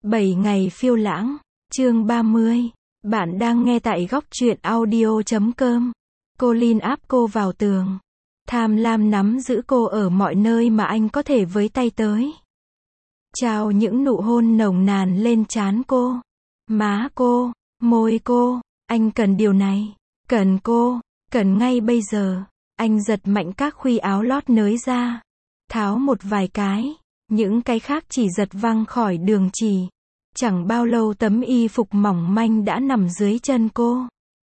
7 ngày phiêu lãng, chương 30. Bạn đang nghe tại góc truyện audio.com. Colin áp cô vào tường. Tham lam nắm giữ cô ở mọi nơi mà anh có thể với tay tới. Trao những nụ hôn nồng nàn lên trán cô, má cô, môi cô. Anh cần điều này. Cần cô. Cần ngay bây giờ. Anh giật mạnh các khuy áo lót nới ra. Tháo một vài cái. Những cái khác chỉ giật văng khỏi đường chỉ. Chẳng bao lâu tấm y phục mỏng manh đã nằm dưới chân cô.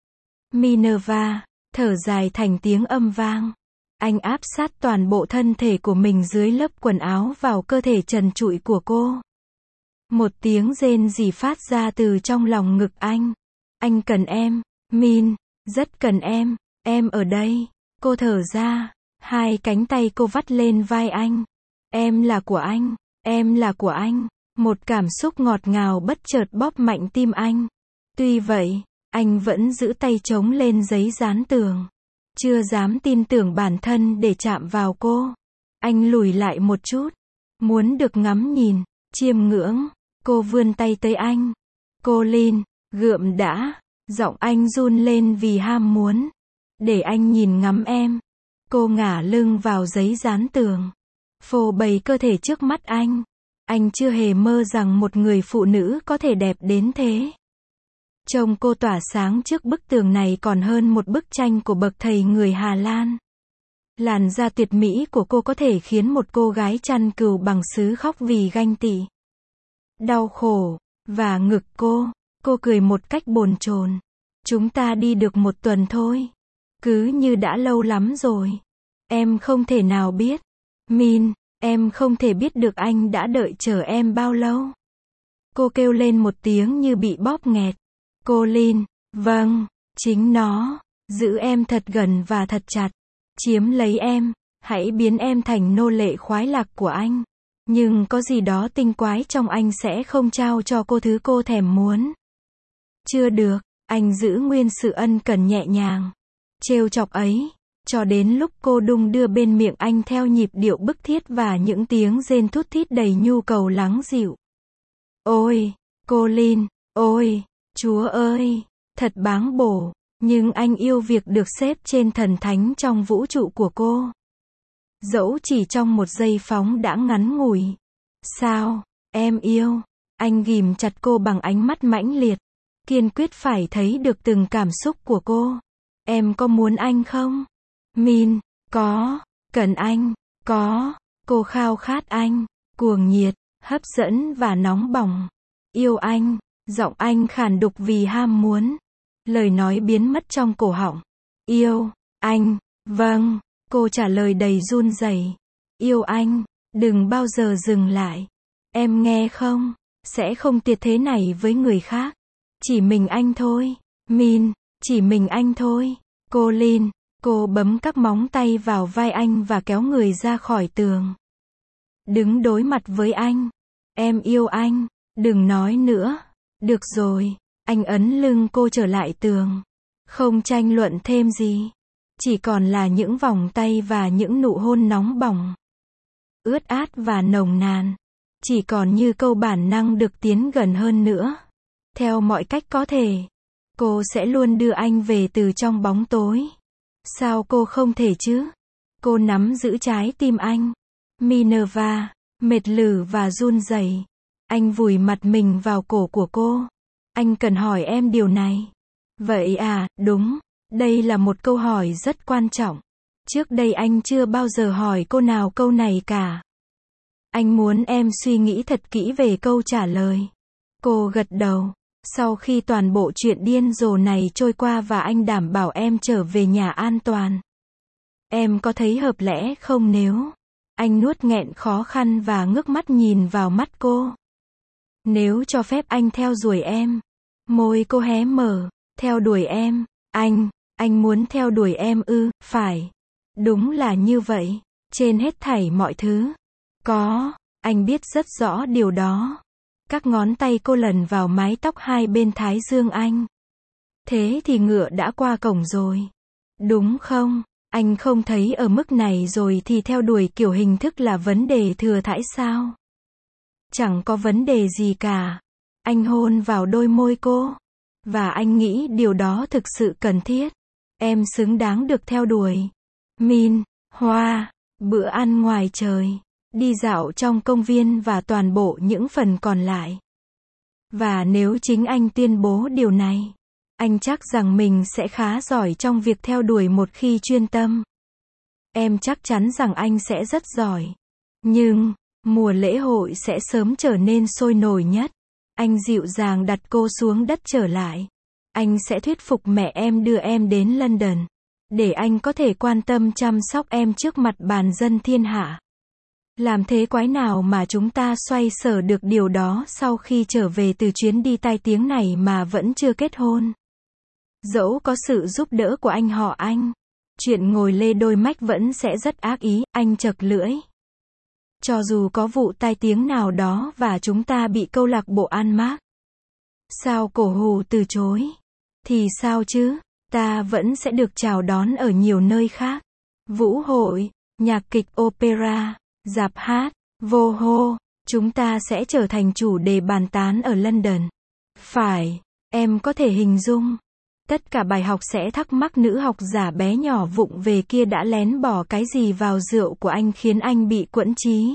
Minerva thở dài thành tiếng âm vang. Anh áp sát toàn bộ thân thể của mình dưới lớp quần áo vào cơ thể trần trụi của cô. Một tiếng rên rỉ phát ra từ trong lòng ngực anh. Anh cần em, Min, rất cần em ở đây. Cô thở ra, hai cánh tay cô vắt lên vai anh. Em là của anh, em là của anh. Một cảm xúc ngọt ngào bất chợt bóp mạnh tim anh. Tuy vậy, anh vẫn giữ tay chống lên giấy dán tường. Chưa dám tin tưởng bản thân để chạm vào cô. Anh lùi lại một chút. Muốn được ngắm nhìn, chiêm ngưỡng. Cô vươn tay tới anh. Colin, gượm đã. Giọng anh run lên vì ham muốn. Để anh nhìn ngắm em. Cô ngả lưng vào giấy dán tường. Phô bày cơ thể trước mắt anh. Anh chưa hề mơ rằng một người phụ nữ có thể đẹp đến thế. Trông cô tỏa sáng trước bức tường này còn hơn một bức tranh của bậc thầy người Hà Lan. Làn da tuyệt mỹ của cô có thể khiến một cô gái chăn cừu bằng sứ khóc vì ganh tị. Đau khổ. Và ngực cô cười một cách bồn chồn. Chúng ta đi được một tuần thôi. Cứ như đã lâu lắm rồi. Em không thể nào biết. Min, em không thể biết được anh đã đợi chờ em bao lâu. Cô kêu lên một tiếng như bị bóp nghẹt. Colin, vâng, chính nó. Giữ em thật gần và thật chặt. Chiếm lấy em. Hãy biến em thành nô lệ khoái lạc của anh. Nhưng có gì đó tinh quái trong anh sẽ không trao cho cô thứ cô thèm muốn. Chưa được, anh giữ nguyên sự ân cần nhẹ nhàng. Trêu chọc ấy. Cho đến lúc cô đung đưa bên miệng anh theo nhịp điệu bức thiết và những tiếng rên thút thít đầy nhu cầu lắng dịu. Ôi, Colin, ôi, Chúa ơi, thật báng bổ, nhưng anh yêu việc được xếp trên thần thánh trong vũ trụ của cô. Dẫu chỉ trong một giây phóng đã ngắn ngủi. Sao, em yêu, anh ghìm chặt cô bằng ánh mắt mãnh liệt, kiên quyết phải thấy được từng cảm xúc của cô. Em có muốn anh không? Min, có. Cần anh, có. Cô khao khát anh, cuồng nhiệt, hấp dẫn và nóng bỏng. Yêu anh, giọng anh khàn đục vì ham muốn. Lời nói biến mất trong cổ họng. Yêu anh, vâng. Cô trả lời đầy run rẩy. Yêu anh, đừng bao giờ dừng lại. Em nghe không? Sẽ không tiệt thế này với người khác. Chỉ mình anh thôi. Min, chỉ mình anh thôi. Colin. Cô bấm các móng tay vào vai anh và kéo người ra khỏi tường. Đứng đối mặt với anh. Em yêu anh. Đừng nói nữa. Được rồi. Anh ấn lưng cô trở lại tường. Không tranh luận thêm gì. Chỉ còn là những vòng tay và những nụ hôn nóng bỏng. Ướt át và nồng nàn. Chỉ còn như câu bản năng được tiến gần hơn nữa. Theo mọi cách có thể. Cô sẽ luôn đưa anh về từ trong bóng tối. Sao cô không thể chứ? Cô nắm giữ trái tim anh. Minerva, mệt lử và run rẩy. Anh vùi mặt mình vào cổ của cô. Anh cần hỏi em điều này. Vậy à, đúng. Đây là một câu hỏi rất quan trọng. Trước đây anh chưa bao giờ hỏi cô nào câu này cả. Anh muốn em suy nghĩ thật kỹ về câu trả lời. Cô gật đầu. Sau khi toàn bộ chuyện điên rồ này trôi qua và anh đảm bảo em trở về nhà an toàn. Em có thấy hợp lẽ không nếu? Anh nuốt nghẹn khó khăn và ngước mắt nhìn vào mắt cô. Nếu cho phép anh theo đuổi em. Môi cô hé mở. Theo đuổi em. Anh muốn theo đuổi em ư? Phải. Đúng là như vậy. Trên hết thảy mọi thứ. Có. Anh biết rất rõ điều đó. Các ngón tay cô lần vào mái tóc hai bên thái dương anh. Thế thì ngựa đã qua cổng rồi. Đúng không? Anh không thấy ở mức này rồi thì theo đuổi kiểu hình thức là vấn đề thừa thãi sao? Chẳng có vấn đề gì cả. Anh hôn vào đôi môi cô. Và anh nghĩ điều đó thực sự cần thiết. Em xứng đáng được theo đuổi. Min, hoa, bữa ăn ngoài trời, đi dạo trong công viên và toàn bộ những phần còn lại. Và nếu chính anh tuyên bố điều này, anh chắc rằng mình sẽ khá giỏi trong việc theo đuổi một khi chuyên tâm. Em chắc chắn rằng anh sẽ rất giỏi. Nhưng, mùa lễ hội sẽ sớm trở nên sôi nổi nhất. Anh dịu dàng đặt cô xuống đất trở lại. Anh sẽ thuyết phục mẹ em đưa em đến London, để anh có thể quan tâm chăm sóc em trước mặt bàn dân thiên hạ. Làm thế quái nào mà chúng ta xoay sở được điều đó sau khi trở về từ chuyến đi tai tiếng này mà vẫn chưa kết hôn. Dẫu có sự giúp đỡ của anh họ anh, chuyện ngồi lê đôi mách vẫn sẽ rất ác ý, anh chậc lưỡi. Cho dù có vụ tai tiếng nào đó và chúng ta bị câu lạc bộ An Mác. Sao cổ hù từ chối? Thì sao chứ? Ta vẫn sẽ được chào đón ở nhiều nơi khác. Vũ hội, nhạc kịch opera, rạp hát, vô hô. Chúng ta sẽ trở thành chủ đề bàn tán ở London. Phải, em có thể hình dung. Tất cả bài học sẽ thắc mắc nữ học giả bé nhỏ vụng về kia đã lén bỏ cái gì vào rượu của anh khiến anh bị quẫn trí.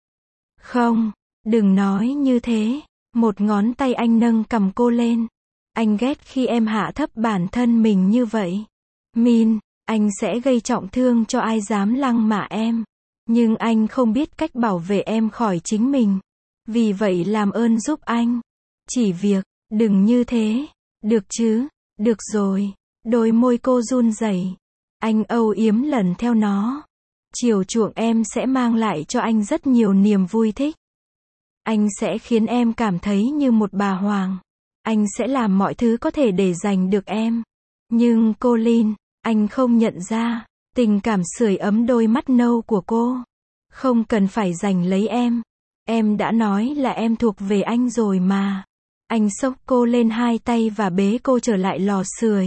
Không, đừng nói như thế. Một ngón tay anh nâng cầm cô lên. Anh ghét khi em hạ thấp bản thân mình như vậy. Min, anh sẽ gây trọng thương cho ai dám lăng mạ em. Nhưng anh không biết cách bảo vệ em khỏi chính mình. Vì vậy làm ơn giúp anh. Chỉ việc, đừng như thế. Được chứ? Được rồi. Đôi môi cô run rẩy. Anh âu yếm lần theo nó. Chiều chuộng em sẽ mang lại cho anh rất nhiều niềm vui thích. Anh sẽ khiến em cảm thấy như một bà hoàng. Anh sẽ làm mọi thứ có thể để giành được em. Nhưng Colin, anh không nhận ra tình cảm sưởi ấm đôi mắt nâu của cô. Không cần phải giành lấy em. Em đã nói là em thuộc về anh rồi mà. Anh xốc cô lên hai tay và bế cô trở lại lò sưởi.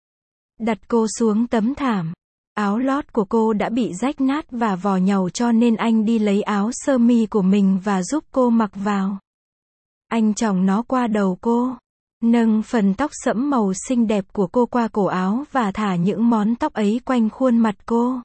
Đặt cô xuống tấm thảm. Áo lót của cô đã bị rách nát và vò nhàu cho nên anh đi lấy áo sơ mi của mình và giúp cô mặc vào. Anh chòng nó qua đầu cô. Nâng phần tóc sẫm màu xinh đẹp của cô qua cổ áo và thả những món tóc ấy quanh khuôn mặt cô.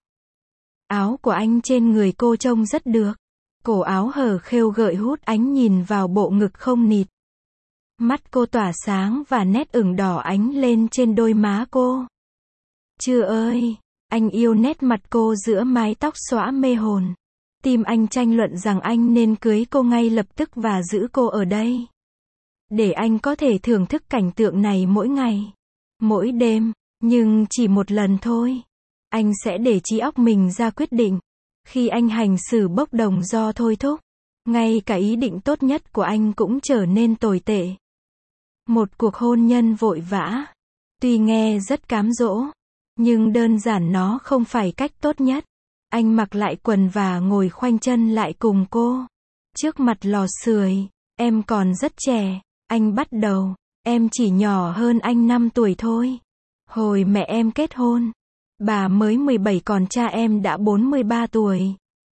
Áo của anh trên người cô trông rất được. Cổ áo hở khêu gợi hút ánh nhìn vào bộ ngực không nịt. Mắt cô tỏa sáng và nét ửng đỏ ánh lên trên đôi má cô. Chưa ơi, anh yêu nét mặt cô giữa mái tóc xõa mê hồn. Tim anh tranh luận rằng anh nên cưới cô ngay lập tức và giữ cô ở đây. Để anh có thể thưởng thức cảnh tượng này mỗi ngày, mỗi đêm, nhưng chỉ một lần thôi. Anh sẽ để trí óc mình ra quyết định. Khi anh hành xử bốc đồng do thôi thúc, ngay cả ý định tốt nhất của anh cũng trở nên tồi tệ. Một cuộc hôn nhân vội vã, tuy nghe rất cám dỗ, nhưng đơn giản nó không phải cách tốt nhất. Anh mặc lại quần và ngồi khoanh chân lại cùng cô. Trước mặt lò sưởi, em còn rất trẻ. Anh bắt đầu, em chỉ nhỏ hơn anh 5 tuổi thôi. Hồi mẹ em kết hôn, bà mới 17 còn cha em đã 43 tuổi.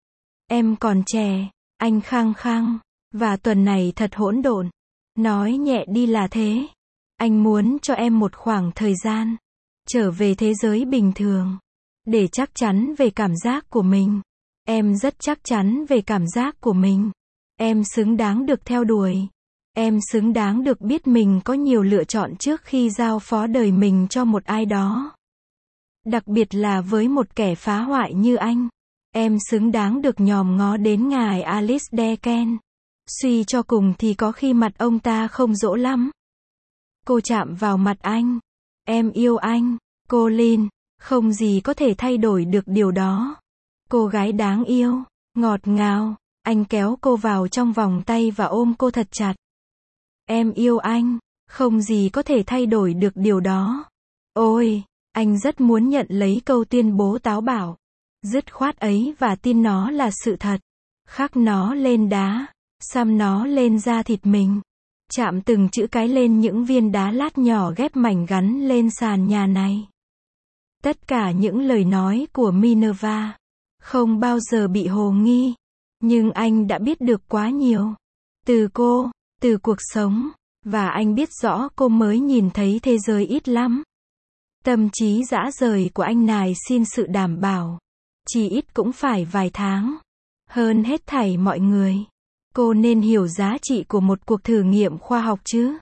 Em còn trẻ, anh khăng khăng, và tuần này thật hỗn độn. Nói nhẹ đi là thế. Anh muốn cho em một khoảng thời gian, trở về thế giới bình thường, để chắc chắn về cảm giác của mình. Em rất chắc chắn về cảm giác của mình. Em xứng đáng được theo đuổi. Em xứng đáng được biết mình có nhiều lựa chọn trước khi giao phó đời mình cho một ai đó. Đặc biệt là với một kẻ phá hoại như anh. Em xứng đáng được nhòm ngó đến ngài Alice Deakin. Suy cho cùng thì có khi mặt ông ta không dỗ lắm. Cô chạm vào mặt anh. Em yêu anh, Colin. Không gì có thể thay đổi được điều đó. Cô gái đáng yêu, ngọt ngào. Anh kéo cô vào trong vòng tay và ôm cô thật chặt. Em yêu anh, không gì có thể thay đổi được điều đó. Ôi, anh rất muốn nhận lấy câu tuyên bố táo bạo, dứt khoát ấy và tin nó là sự thật. Khắc nó lên đá, xăm nó lên da thịt mình. Chạm từng chữ cái lên những viên đá lát nhỏ ghép mảnh gắn lên sàn nhà này. Tất cả những lời nói của Minerva không bao giờ bị hồ nghi. Nhưng anh đã biết được quá nhiều. Từ cô, từ cuộc sống, Và anh biết rõ cô mới nhìn thấy thế giới ít lắm. Tâm trí dã rời của anh này xin sự đảm bảo. Chỉ ít cũng phải vài tháng. Hơn hết thảy mọi người. Cô nên hiểu giá trị của một cuộc thử nghiệm khoa học chứ.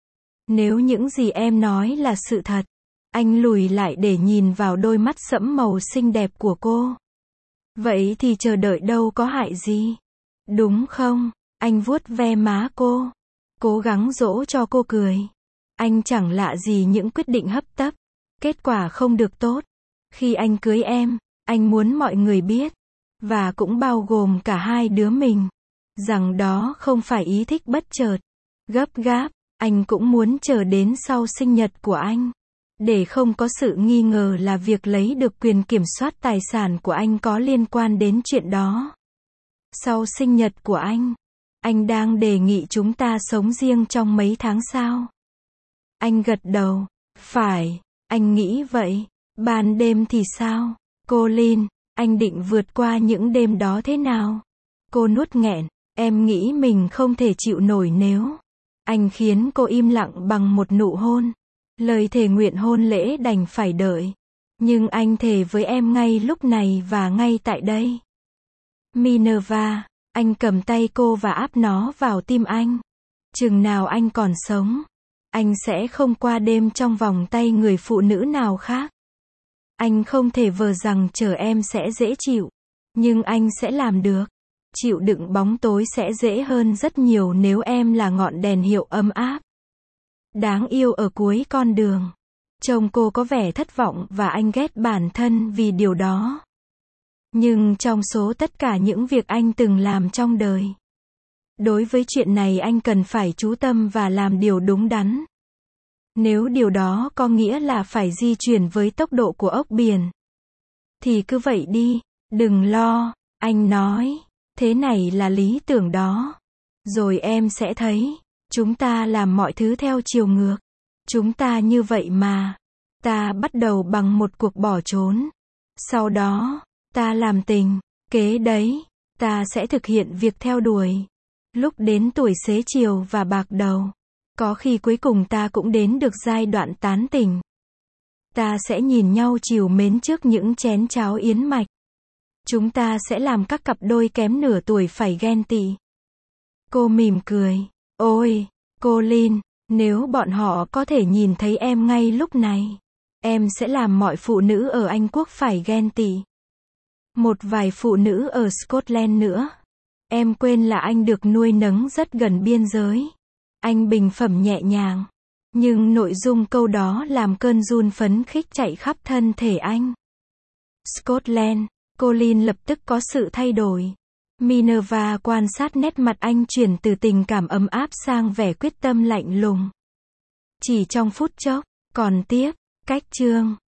Nếu những gì em nói là sự thật. Anh lùi lại để nhìn vào đôi mắt sẫm màu xinh đẹp của cô. Vậy thì chờ đợi đâu có hại gì. Đúng không? Anh vuốt ve má cô. Cố gắng dỗ cho cô cười. Anh chẳng lạ gì những quyết định hấp tấp. Kết quả không được tốt. Khi anh cưới em, anh muốn mọi người biết. Và cũng bao gồm cả hai đứa mình. Rằng đó không phải ý thích bất chợt. Gấp gáp. Anh cũng muốn chờ đến sau sinh nhật của anh. Để không có sự nghi ngờ là việc lấy được quyền kiểm soát tài sản của anh có liên quan đến chuyện đó. Sau sinh nhật của anh đang đề nghị chúng ta sống riêng trong mấy tháng sau. Anh gật đầu. Phải, anh nghĩ vậy. Ban đêm thì sao? Colin, anh định vượt qua những đêm đó thế nào? Cô nuốt nghẹn. Em nghĩ mình không thể chịu nổi nếu. Anh khiến cô im lặng bằng một nụ hôn. Lời thề nguyện hôn lễ đành phải đợi. Nhưng anh thề với em ngay lúc này và ngay tại đây. Minerva, anh cầm tay cô và áp nó vào tim anh. Chừng nào anh còn sống, anh sẽ không qua đêm trong vòng tay người phụ nữ nào khác. Anh không thể vờ rằng chờ em sẽ dễ chịu. Nhưng anh sẽ làm được. Chịu đựng bóng tối sẽ dễ hơn rất nhiều nếu em là ngọn đèn hiệu ấm áp. Đáng yêu ở cuối con đường. Trông cô có vẻ thất vọng và anh ghét bản thân vì điều đó. Nhưng trong số tất cả những việc anh từng làm trong đời, đối với chuyện này anh cần phải chú tâm và làm điều đúng đắn. Nếu điều đó có nghĩa là phải di chuyển với tốc độ của ốc biển, thì cứ vậy đi, đừng lo, anh nói. Thế này là lý tưởng đó. Rồi em sẽ thấy, chúng ta làm mọi thứ theo chiều ngược. Chúng ta như vậy mà. Ta bắt đầu bằng một cuộc bỏ trốn. Sau đó, ta làm tình. Kế đấy, ta sẽ thực hiện việc theo đuổi. Lúc đến tuổi xế chiều và bạc đầu, có khi cuối cùng ta cũng đến được giai đoạn tán tỉnh. Ta sẽ nhìn nhau trìu mến trước những chén cháo yến mạch. Chúng ta sẽ làm các cặp đôi kém nửa tuổi phải ghen tị. Cô mỉm cười. Ôi, Colin, nếu bọn họ có thể nhìn thấy em ngay lúc này, em sẽ làm mọi phụ nữ ở Anh Quốc phải ghen tị. Một vài phụ nữ ở Scotland nữa. Em quên là anh được nuôi nấng rất gần biên giới. Anh bình phẩm nhẹ nhàng. Nhưng nội dung câu đó làm cơn run phấn khích chạy khắp thân thể anh. Scotland. Colin lập tức có sự thay đổi. Minerva quan sát nét mặt anh chuyển từ tình cảm ấm áp sang vẻ quyết tâm lạnh lùng. Chỉ trong phút chốc. Còn tiếp, cách chương